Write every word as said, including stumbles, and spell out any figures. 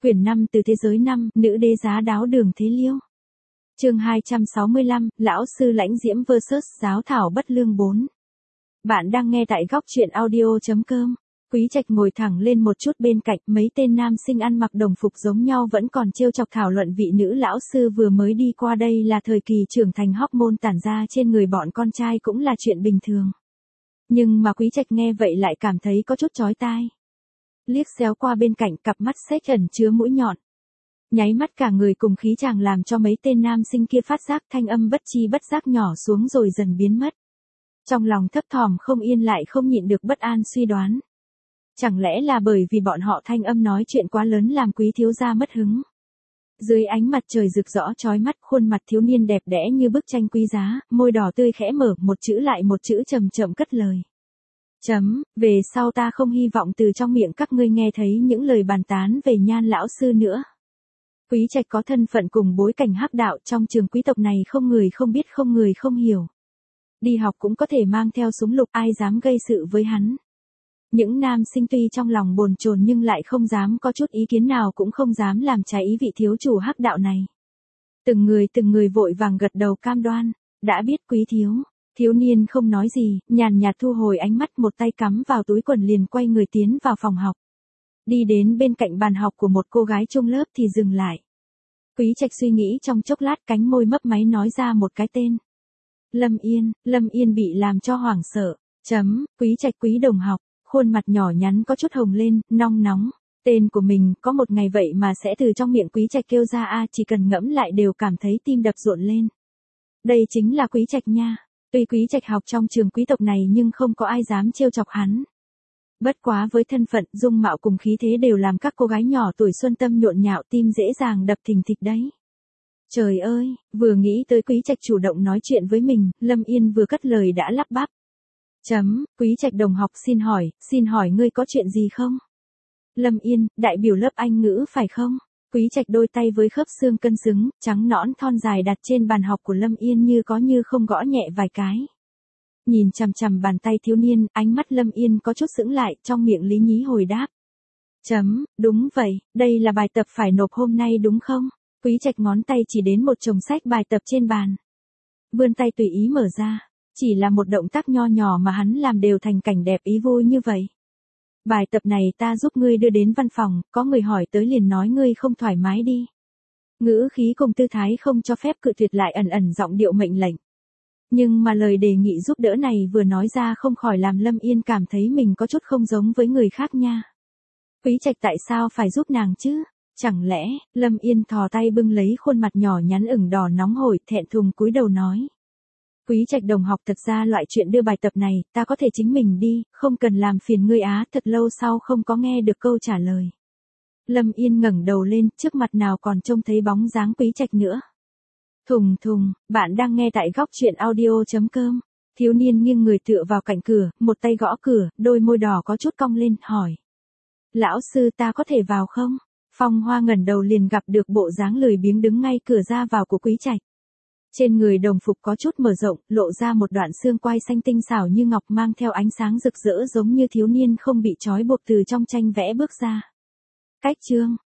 Quyển năm từ thế giới năm, nữ đế giá đáo Đường Thế Liêu. Chương hai trăm sáu mươi lăm, lão sư Lãnh Diễm versus giáo thảo bất lương bốn. Bạn đang nghe tại góc truyện audio chấm com. Quý Trạch ngồi thẳng lên một chút bên cạnh, mấy tên nam sinh ăn mặc đồng phục giống nhau vẫn còn trêu chọc thảo luận vị nữ lão sư vừa mới đi qua đây là thời kỳ trưởng thành hormone tản ra trên người bọn con trai cũng là chuyện bình thường. Nhưng mà Quý Trạch nghe vậy lại cảm thấy có chút chói tai. Liếc xéo qua bên cạnh, cặp mắt xếch ẩn chứa mũi nhọn. Nháy mắt cả người cùng khí chàng làm cho mấy tên nam sinh kia phát giác thanh âm bất chi bất giác nhỏ xuống rồi dần biến mất. Trong lòng thấp thỏm không yên lại không nhịn được bất an suy đoán. Chẳng lẽ là bởi vì bọn họ thanh âm nói chuyện quá lớn làm Quý thiếu gia mất hứng. Dưới ánh mặt trời rực rõ chói mắt, khuôn mặt thiếu niên đẹp đẽ như bức tranh quý giá, môi đỏ tươi khẽ mở, một chữ lại một chữ chậm chậm cất lời. Chấm, về sau ta không hy vọng từ trong miệng các ngươi nghe thấy những lời bàn tán về Nhan lão sư nữa. Quý Trạch có thân phận cùng bối cảnh hắc đạo, trong trường quý tộc này không người không biết không người không hiểu. Đi học cũng có thể mang theo súng lục, ai dám gây sự với hắn. Những nam sinh tuy trong lòng bồn chồn nhưng lại không dám có chút ý kiến nào, cũng không dám làm trái ý vị thiếu chủ hắc đạo này. Từng người từng người vội vàng gật đầu cam đoan, đã biết quý thiếu. Thiếu niên không nói gì, nhàn nhạt thu hồi ánh mắt, một tay cắm vào túi quần liền quay người tiến vào phòng học. Đi đến bên cạnh bàn học của một cô gái chung lớp thì dừng lại. Quý Trạch suy nghĩ trong chốc lát, cánh môi mấp máy nói ra một cái tên. Lâm Yên. Lâm Yên bị làm cho hoảng sợ. Chấm, Quý Trạch quý đồng học, khuôn mặt nhỏ nhắn có chút hồng lên, nong nóng. Tên của mình có một ngày vậy mà sẽ từ trong miệng Quý Trạch kêu ra a, chỉ cần ngẫm lại đều cảm thấy tim đập rộn lên. Đây chính là Quý Trạch nha. Tuy Quý Trạch học trong trường quý tộc này nhưng không có ai dám trêu chọc hắn. Bất quá với thân phận, dung mạo cùng khí thế đều làm các cô gái nhỏ tuổi xuân tâm nhộn nhạo, tim dễ dàng đập thình thịch đấy. Trời ơi, vừa nghĩ tới Quý Trạch chủ động nói chuyện với mình, Lâm Yên vừa cất lời đã lắp bắp. Chấm, Quý Trạch đồng học xin hỏi, xin hỏi ngươi có chuyện gì không? Lâm Yên, đại biểu lớp Anh ngữ phải không? Quý Trạch đôi tay với khớp xương cân xứng, trắng nõn thon dài đặt trên bàn học của Lâm Yên như có như không gõ nhẹ vài cái. Nhìn chằm chằm bàn tay thiếu niên, ánh mắt Lâm Yên có chút sững lại, trong miệng lý nhí hồi đáp. Chấm, đúng vậy, đây là bài tập phải nộp hôm nay đúng không? Quý Trạch ngón tay chỉ đến một chồng sách bài tập trên bàn. Vươn tay tùy ý mở ra, chỉ là một động tác nho nhỏ mà hắn làm đều thành cảnh đẹp ý vui như vậy. Bài tập này ta giúp ngươi đưa đến văn phòng, có người hỏi tới liền nói ngươi không thoải mái đi. Ngữ khí cùng tư thái không cho phép cự tuyệt lại ẩn ẩn giọng điệu mệnh lệnh. Nhưng mà lời đề nghị giúp đỡ này vừa nói ra không khỏi làm Lâm Yên cảm thấy mình có chút không giống với người khác nha. Quý Trạch tại sao phải giúp nàng chứ? Chẳng lẽ, Lâm Yên thò tay bưng lấy khuôn mặt nhỏ nhắn ửng đỏ nóng hổi, thẹn thùng cúi đầu nói. Quý Trạch đồng học, thật ra loại chuyện đưa bài tập này, ta có thể chính mình đi, không cần làm phiền ngươi á. Thật lâu sau không có nghe được câu trả lời. Lâm Yên ngẩng đầu lên, trước mặt nào còn trông thấy bóng dáng Quý Trạch nữa. Thùng thùng, bạn đang nghe tại góc truyện audio chấm com. Thiếu niên nghiêng người tựa vào cạnh cửa, một tay gõ cửa, đôi môi đỏ có chút cong lên, hỏi. Lão sư, ta có thể vào không? Phong Hoa ngẩng đầu liền gặp được bộ dáng lười biếng đứng ngay cửa ra vào của Quý Trạch. Trên người đồng phục có chút mở rộng, lộ ra một đoạn xương quai xanh tinh xảo như ngọc, mang theo ánh sáng rực rỡ giống như thiếu niên không bị trói buộc từ trong tranh vẽ bước ra. Cách chương,